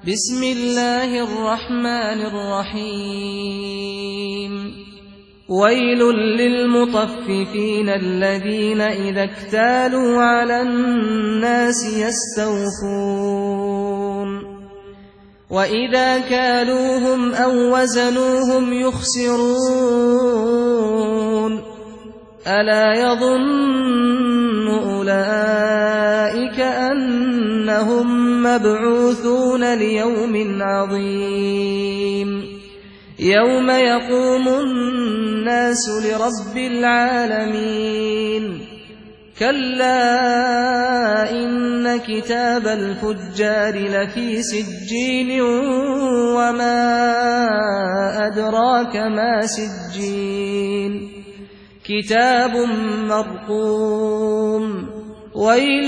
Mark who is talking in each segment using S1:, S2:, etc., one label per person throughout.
S1: بسم الله الرحمن الرحيم ويل للمطففين الذين إذا اكتالوا على الناس يستوفون وإذا كالوهم أو وزنوهم يخسرون ألا يظن أولئك أنهم مبعوثون ليوم عظيم يوم يقوم الناس لرب العالمين كلا إن كتاب الفجار لفي سجين وما أدراك ما سجين كتاب مرقوم ويل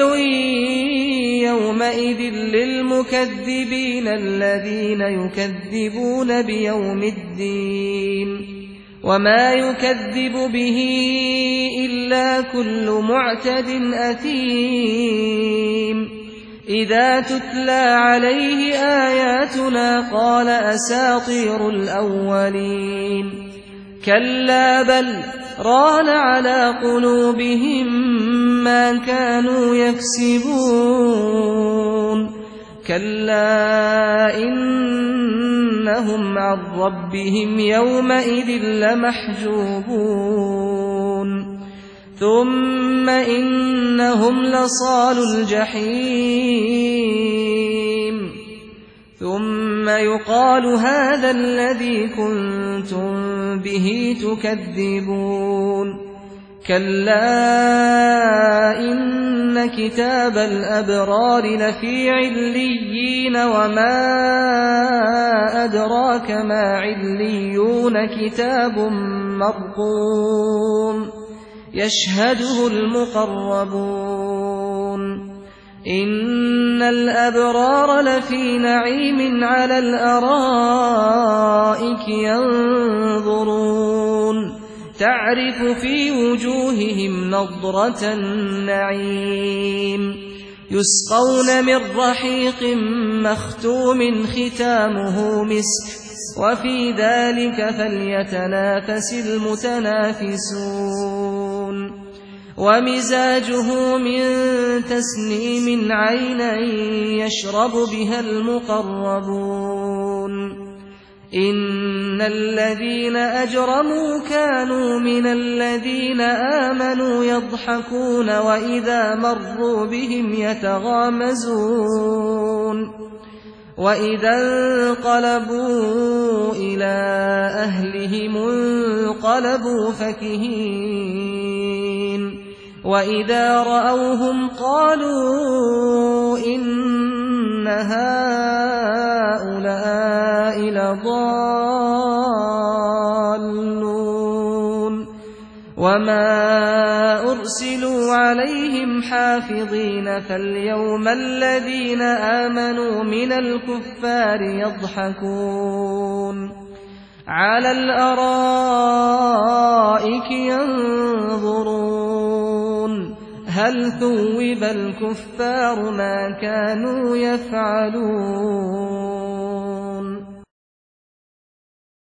S1: يومئذ للمكذبين الذين يكذبون بيوم الدين وما يكذب به إلا كل معتد أثيم إذا تتلى عليه آياتنا قال أساطير الأولين كلا بل ران على قلوبهم ما كانوا يكسبون كلا إنهم عن ربهم يومئذ لمحجوبون ثم إنهم لصالوا الجحيم ثم يقال هذا الذي كنتم به تكذبون كلا إن كتاب الأبرار لفي عليين وما أدراك ما عليون كتاب مرقوم يشهده المقربون إن الأبرار لفي نعيم على الأرائك ينظرون تعرف في وجوههم نضرة النعيم يسقون من رحيق مختوم ختامه مسك وفي ذلك فليتنافس المتنافسون ومزاجه من تسنيم عينا يشرب بها المقربون إن الذين أجرموا كانوا من الذين آمنوا يضحكون وإذا مروا بهم يتغامزون وإذا انقلبوا إلى أهلهم انقلبوا فكهين وإذا رأوهم قالوا إن هؤلاء لضالون وما أرسلوا عليهم حافظين فاليوم الذين آمنوا من الكفار يضحكون على الأرائك ينظرون هل ثوب الكفار ما كانوا يفعلون